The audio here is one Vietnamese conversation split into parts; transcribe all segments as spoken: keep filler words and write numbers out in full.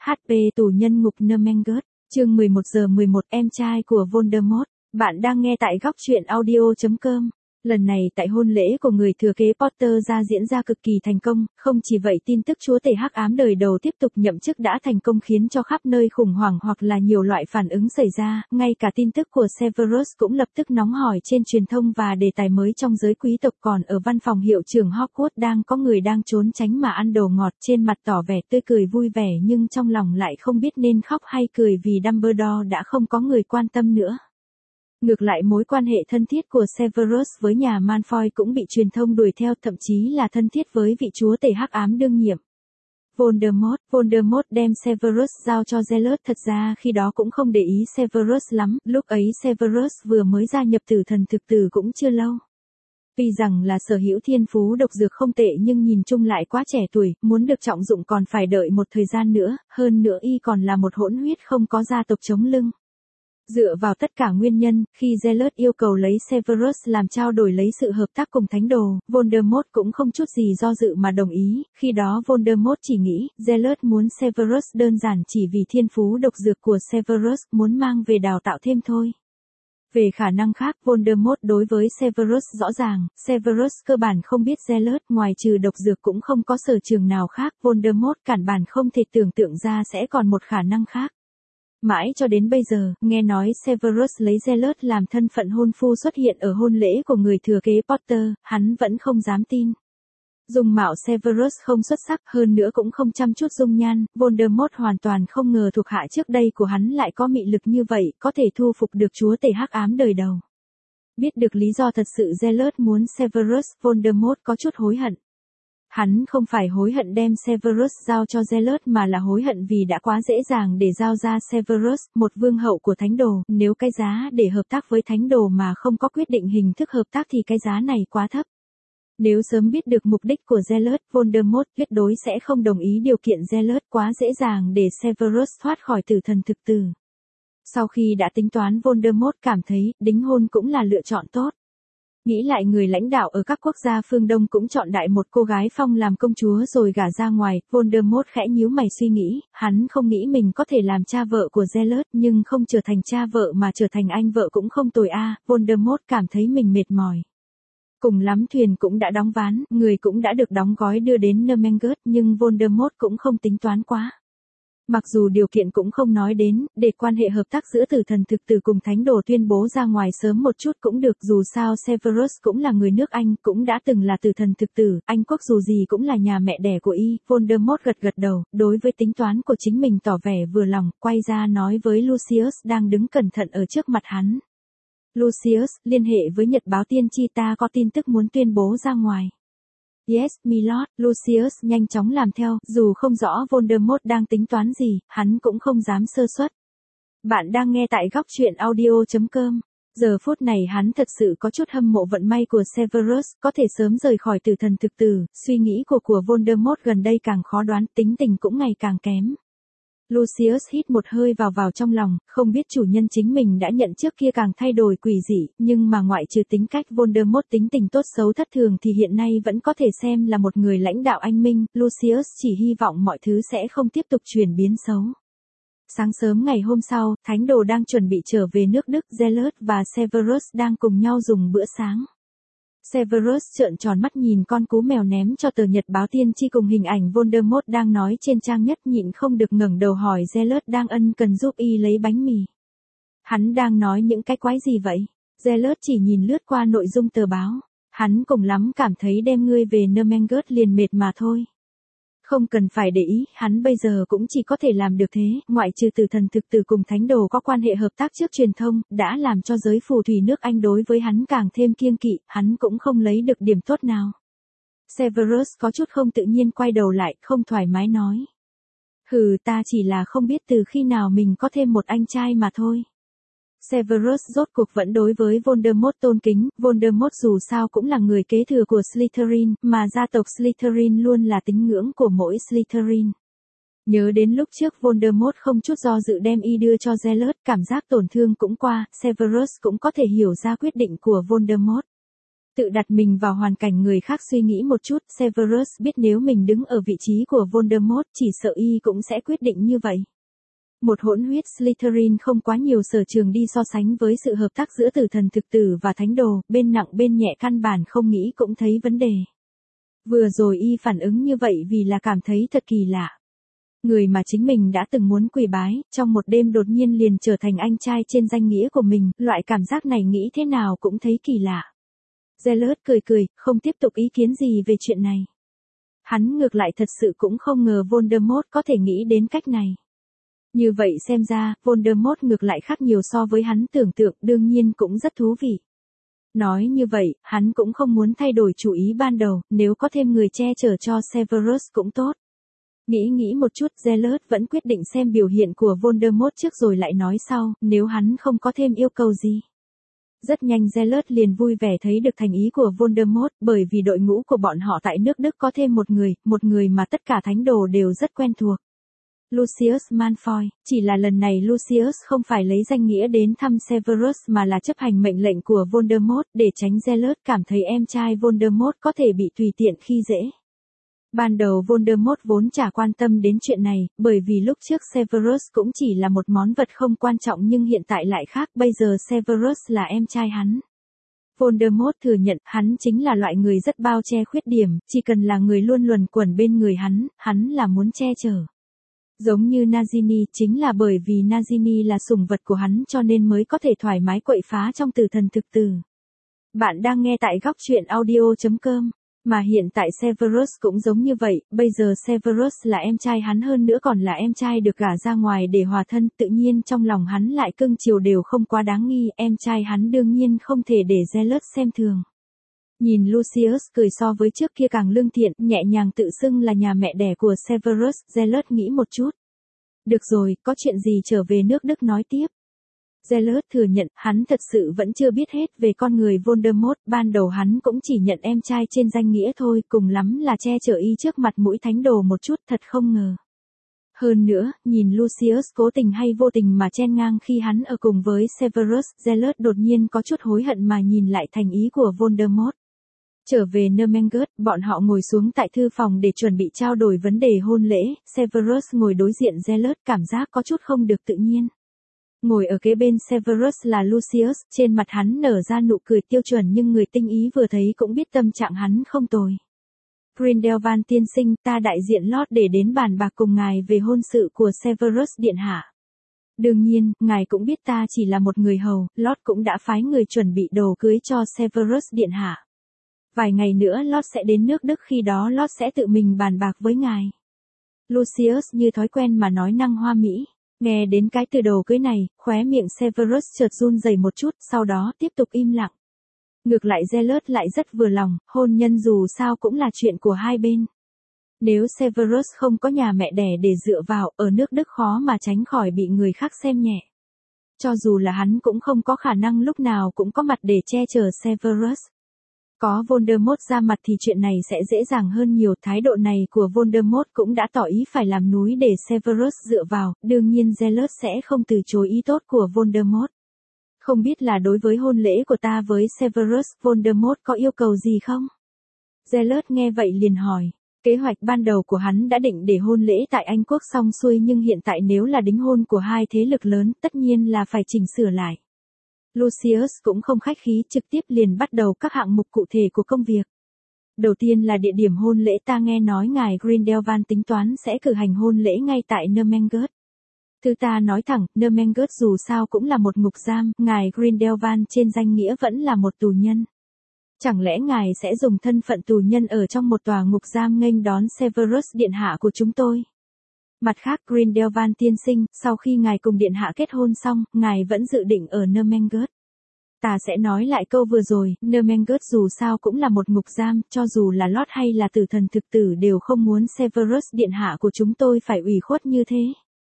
hát pê tù nhân ngục Nuremberg, chương mười một giờ mười một em trai của Voldemort. Bạn đang nghe tại góc truyện audio chấm com. Lần này tại hôn lễ của người thừa kế Potter ra diễn ra cực kỳ thành công, không chỉ vậy tin tức chúa tể hắc ám đời đầu tiếp tục nhậm chức đã thành công khiến cho khắp nơi khủng hoảng hoặc là nhiều loại phản ứng xảy ra, ngay cả tin tức của Severus cũng lập tức nóng hổi trên truyền thông và đề tài mới trong giới quý tộc. Còn ở văn phòng hiệu trưởng Hogwarts đang có người đang trốn tránh mà ăn đồ ngọt, trên mặt tỏ vẻ tươi cười vui vẻ nhưng trong lòng lại không biết nên khóc hay cười vì Dumbledore đã không có người quan tâm nữa. Ngược lại mối quan hệ thân thiết của Severus với nhà Malfoy cũng bị truyền thông đuổi theo, thậm chí là thân thiết với vị chúa tể hắc ám đương nhiệm. Voldemort, Voldemort đem Severus giao cho Zealot, thật ra khi đó cũng không để ý Severus lắm, lúc ấy Severus vừa mới gia nhập Tử Thần Thực Tử cũng chưa lâu. Tuy rằng là sở hữu thiên phú độc dược không tệ nhưng nhìn chung lại quá trẻ tuổi, muốn được trọng dụng còn phải đợi một thời gian nữa, hơn nữa y còn là một hỗn huyết không có gia tộc chống lưng. Dựa vào tất cả nguyên nhân, khi Zealot yêu cầu lấy Severus làm trao đổi lấy sự hợp tác cùng thánh đồ, Voldemort cũng không chút gì do dự mà đồng ý, khi đó Voldemort chỉ nghĩ, Zealot muốn Severus đơn giản chỉ vì thiên phú độc dược của Severus muốn mang về đào tạo thêm thôi. Về khả năng khác, Voldemort đối với Severus rõ ràng, Severus cơ bản không biết Zealot, ngoài trừ độc dược cũng không có sở trường nào khác, Voldemort cản bản không thể tưởng tượng ra sẽ còn một khả năng khác. Mãi cho đến bây giờ, nghe nói Severus lấy Zealot làm thân phận hôn phu xuất hiện ở hôn lễ của người thừa kế Potter, hắn vẫn không dám tin. Dung mạo Severus không xuất sắc, hơn nữa cũng không chăm chút dung nhan, Voldemort hoàn toàn không ngờ thuộc hạ trước đây của hắn lại có mị lực như vậy, có thể thu phục được chúa tể hắc ám đời đầu. Biết được lý do thật sự Zealot muốn Severus, Voldemort có chút hối hận. Hắn không phải hối hận đem Severus giao cho Zealot mà là hối hận vì đã quá dễ dàng để giao ra Severus, một vương hậu của thánh đồ, nếu cái giá để hợp tác với thánh đồ mà không có quyết định hình thức hợp tác thì cái giá này quá thấp. Nếu sớm biết được mục đích của Zealot, Voldemort tuyệt đối sẽ không đồng ý điều kiện Zealot quá dễ dàng để Severus thoát khỏi Tử Thần Thực Tử. Sau khi đã tính toán, Voldemort cảm thấy đính hôn cũng là lựa chọn tốt. Nghĩ lại người lãnh đạo ở các quốc gia phương Đông cũng chọn đại một cô gái phong làm công chúa rồi gả ra ngoài, Voldemort khẽ nhíu mày suy nghĩ, hắn không nghĩ mình có thể làm cha vợ của Zealot nhưng không trở thành cha vợ mà trở thành anh vợ cũng không tồi a. À, Voldemort cảm thấy mình mệt mỏi. Cùng lắm thuyền cũng đã đóng ván, người cũng đã được đóng gói đưa đến Nuremberg nhưng Voldemort cũng không tính toán quá. Mặc dù điều kiện cũng không nói đến, để quan hệ hợp tác giữa Tử Thần Thực Tử cùng thánh đồ tuyên bố ra ngoài sớm một chút cũng được, dù sao Severus cũng là người nước Anh, cũng đã từng là Tử Thần Thực Tử, Anh quốc dù gì cũng là nhà mẹ đẻ của y. Voldemort gật gật đầu, đối với tính toán của chính mình tỏ vẻ vừa lòng, quay ra nói với Lucius đang đứng cẩn thận ở trước mặt hắn. Lucius, liên hệ với Nhật báo tiên tri, ta có tin tức muốn tuyên bố ra ngoài. Yes, Milord, Lucius nhanh chóng làm theo, dù không rõ Voldemort đang tính toán gì, hắn cũng không dám sơ suất. Bạn đang nghe tại góc truyện audio chấm com. Giờ phút này hắn thật sự có chút hâm mộ vận may của Severus, có thể sớm rời khỏi Tử Thần Thực Tử, suy nghĩ của của Voldemort gần đây càng khó đoán, tính tình cũng ngày càng kém. Lucius hít một hơi vào vào trong lòng, không biết chủ nhân chính mình đã nhận trước kia càng thay đổi quỷ dị, nhưng mà ngoại trừ tính cách Voldemort tính tình tốt xấu thất thường thì hiện nay vẫn có thể xem là một người lãnh đạo anh minh, Lucius chỉ hy vọng mọi thứ sẽ không tiếp tục chuyển biến xấu. Sáng sớm ngày hôm sau, thánh đồ đang chuẩn bị trở về nước Đức, Zealot và Severus đang cùng nhau dùng bữa sáng. Severus trợn tròn mắt nhìn con cú mèo ném cho tờ Nhật báo tiên tri cùng hình ảnh Voldemort đang nói trên trang nhất, nhịn không được ngẩng đầu hỏi Zealot đang ân cần giúp y lấy bánh mì. Hắn đang nói những cái quái gì vậy? Zealot chỉ nhìn lướt qua nội dung tờ báo. Hắn cùng lắm cảm thấy đem ngươi về Nuremberg liền mệt mà thôi. Không cần phải để ý, hắn bây giờ cũng chỉ có thể làm được thế, ngoại trừ Tử Thần Thực Tử cùng thánh đồ có quan hệ hợp tác trước truyền thông, đã làm cho giới phù thủy nước Anh đối với hắn càng thêm kiêng kỵ, hắn cũng không lấy được điểm tốt nào. Severus có chút không tự nhiên quay đầu lại, không thoải mái nói. Hừ, ta chỉ là không biết từ khi nào mình có thêm một anh trai mà thôi. Severus rốt cuộc vẫn đối với Voldemort tôn kính, Voldemort dù sao cũng là người kế thừa của Slytherin, mà gia tộc Slytherin luôn là tín ngưỡng của mỗi Slytherin. Nhớ đến lúc trước Voldemort không chút do dự đem y đưa cho Zealot, cảm giác tổn thương cũng qua, Severus cũng có thể hiểu ra quyết định của Voldemort. Tự đặt mình vào hoàn cảnh người khác suy nghĩ một chút, Severus biết nếu mình đứng ở vị trí của Voldemort chỉ sợ y cũng sẽ quyết định như vậy. Một hỗn huyết Slytherin không quá nhiều sở trường đi so sánh với sự hợp tác giữa tử thần thực tử và thánh đồ, bên nặng bên nhẹ căn bản không nghĩ cũng thấy vấn đề. Vừa rồi y phản ứng như vậy vì là cảm thấy thật kỳ lạ. Người mà chính mình đã từng muốn quỳ bái, trong một đêm đột nhiên liền trở thành anh trai trên danh nghĩa của mình, loại cảm giác này nghĩ thế nào cũng thấy kỳ lạ. Zealot cười cười, không tiếp tục ý kiến gì về chuyện này. Hắn ngược lại thật sự cũng không ngờ Voldemort có thể nghĩ đến cách này. Như vậy xem ra, Voldemort ngược lại khác nhiều so với hắn tưởng tượng, đương nhiên cũng rất thú vị. Nói như vậy, hắn cũng không muốn thay đổi chủ ý ban đầu, nếu có thêm người che chở cho Severus cũng tốt. Nghĩ nghĩ một chút, Zealot vẫn quyết định xem biểu hiện của Voldemort trước rồi lại nói sau, nếu hắn không có thêm yêu cầu gì. Rất nhanh Zealot liền vui vẻ thấy được thành ý của Voldemort, bởi vì đội ngũ của bọn họ tại nước Đức có thêm một người, một người mà tất cả thánh đồ đều rất quen thuộc. Lucius Malfoy, chỉ là lần này Lucius không phải lấy danh nghĩa đến thăm Severus mà là chấp hành mệnh lệnh của Voldemort để tránh Zealot cảm thấy em trai Voldemort có thể bị tùy tiện khi dễ. Ban đầu Voldemort vốn chả quan tâm đến chuyện này, bởi vì lúc trước Severus cũng chỉ là một món vật không quan trọng nhưng hiện tại lại khác, bây giờ Severus là em trai hắn. Voldemort thừa nhận hắn chính là loại người rất bao che khuyết điểm, chỉ cần là người luôn luẩn quẩn bên người hắn, hắn là muốn che chở. Giống như Nagini, chính là bởi vì Nagini là sủng vật của hắn cho nên mới có thể thoải mái quậy phá trong tử thần thực tử. Bạn đang nghe tại góc truyện audio chấm com. Mà hiện tại Severus cũng giống như vậy, bây giờ Severus là em trai hắn hơn nữa còn là em trai được gả ra ngoài để hòa thân, tự nhiên trong lòng hắn lại cưng chiều đều không quá đáng nghi, em trai hắn đương nhiên không thể để Zealot xem thường. Nhìn Lucius cười so với trước kia càng lương thiện, nhẹ nhàng tự xưng là nhà mẹ đẻ của Severus, Zealot nghĩ một chút. Được rồi, có chuyện gì trở về nước Đức nói tiếp. Zealot thừa nhận, hắn thật sự vẫn chưa biết hết về con người Voldemort, ban đầu hắn cũng chỉ nhận em trai trên danh nghĩa thôi, cùng lắm là che chở y trước mặt mũi thánh đồ một chút, thật không ngờ. Hơn nữa, nhìn Lucius cố tình hay vô tình mà chen ngang khi hắn ở cùng với Severus, Zealot đột nhiên có chút hối hận mà nhìn lại thành ý của Voldemort. Trở về Nermangert, bọn họ ngồi xuống tại thư phòng để chuẩn bị trao đổi vấn đề hôn lễ, Severus ngồi đối diện Zealot cảm giác có chút không được tự nhiên. Ngồi ở kế bên Severus là Lucius, trên mặt hắn nở ra nụ cười tiêu chuẩn nhưng người tinh ý vừa thấy cũng biết tâm trạng hắn không tồi. Grindelwald tiên sinh, ta đại diện Lord để đến bàn bạc cùng ngài về hôn sự của Severus điện hạ. Đương nhiên, ngài cũng biết ta chỉ là một người hầu, Lord cũng đã phái người chuẩn bị đồ cưới cho Severus điện hạ. Vài ngày nữa Lord sẽ đến nước Đức, khi đó Lord sẽ tự mình bàn bạc với ngài. Lucius như thói quen mà nói năng hoa mỹ. Nghe đến cái từ đồ cưới này, khóe miệng Severus chợt run rẩy một chút, sau đó tiếp tục im lặng. Ngược lại Zealot lại rất vừa lòng, hôn nhân dù sao cũng là chuyện của hai bên. Nếu Severus không có nhà mẹ đẻ để dựa vào, ở nước Đức khó mà tránh khỏi bị người khác xem nhẹ. Cho dù là hắn cũng không có khả năng lúc nào cũng có mặt để che chở Severus. Có Voldemort ra mặt thì chuyện này sẽ dễ dàng hơn nhiều, thái độ này của Voldemort cũng đã tỏ ý phải làm núi để Severus dựa vào, đương nhiên Zealot sẽ không từ chối ý tốt của Voldemort. Không biết là đối với hôn lễ của ta với Severus, Voldemort có yêu cầu gì không? Zealot nghe vậy liền hỏi. Kế hoạch ban đầu của hắn đã định để hôn lễ tại Anh Quốc xong xuôi nhưng hiện tại nếu là đính hôn của hai thế lực lớn, tất nhiên là phải chỉnh sửa lại. Lucius cũng không khách khí, trực tiếp liền bắt đầu các hạng mục cụ thể của công việc. Đầu tiên là địa điểm hôn lễ, ta nghe nói ngài Grindelwald tính toán sẽ cử hành hôn lễ ngay tại Nermangert. Thứ ta nói thẳng, Nermangert dù sao cũng là một ngục giam, ngài Grindelwald trên danh nghĩa vẫn là một tù nhân. Chẳng lẽ ngài sẽ dùng thân phận tù nhân ở trong một tòa ngục giam nghênh đón Severus điện hạ của chúng tôi? Mặt khác Grindelwald tiên sinh, sau khi ngài cùng điện hạ kết hôn xong, ngài vẫn dự định ở Nermangert. Ta sẽ nói lại câu vừa rồi, Nermangert dù sao cũng là một ngục giam, cho dù là Lord hay là tử thần thực tử đều không muốn Severus điện hạ của chúng tôi phải ủy khuất như thế.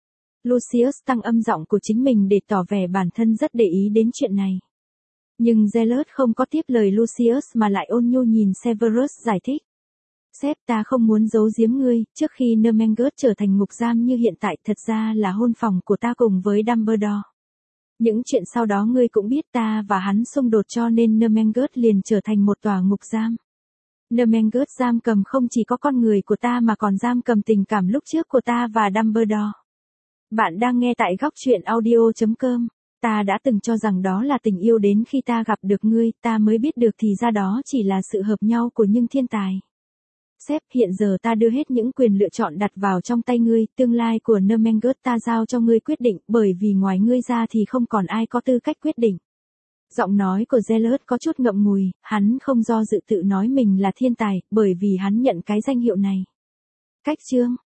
Lucius tăng âm giọng của chính mình để tỏ vẻ bản thân rất để ý đến chuyện này. Nhưng Zealot không có tiếp lời Lucius mà lại ôn nhu nhìn Severus giải thích. Sếp, ta không muốn giấu giếm ngươi, trước khi Nermangert trở thành ngục giam như hiện tại thật ra là hôn phòng của ta cùng với Dumbledore. Những chuyện sau đó ngươi cũng biết, ta và hắn xung đột cho nên Nermangert liền trở thành một tòa ngục giam. Nermangert giam cầm không chỉ có con người của ta mà còn giam cầm tình cảm lúc trước của ta và Dumbledore. Bạn đang nghe tại góc truyện audio chấm com. Ta đã từng cho rằng đó là tình yêu, đến khi ta gặp được ngươi, ta mới biết được thì ra đó chỉ là sự hợp nhau của những thiên tài. Sếp, hiện giờ ta đưa hết những quyền lựa chọn đặt vào trong tay ngươi, tương lai của Nermangert ta giao cho ngươi quyết định, bởi vì ngoài ngươi ra thì không còn ai có tư cách quyết định. Giọng nói của Gellert có chút ngậm ngùi, hắn không do dự tự nói mình là thiên tài, bởi vì hắn nhận cái danh hiệu này. Cách chương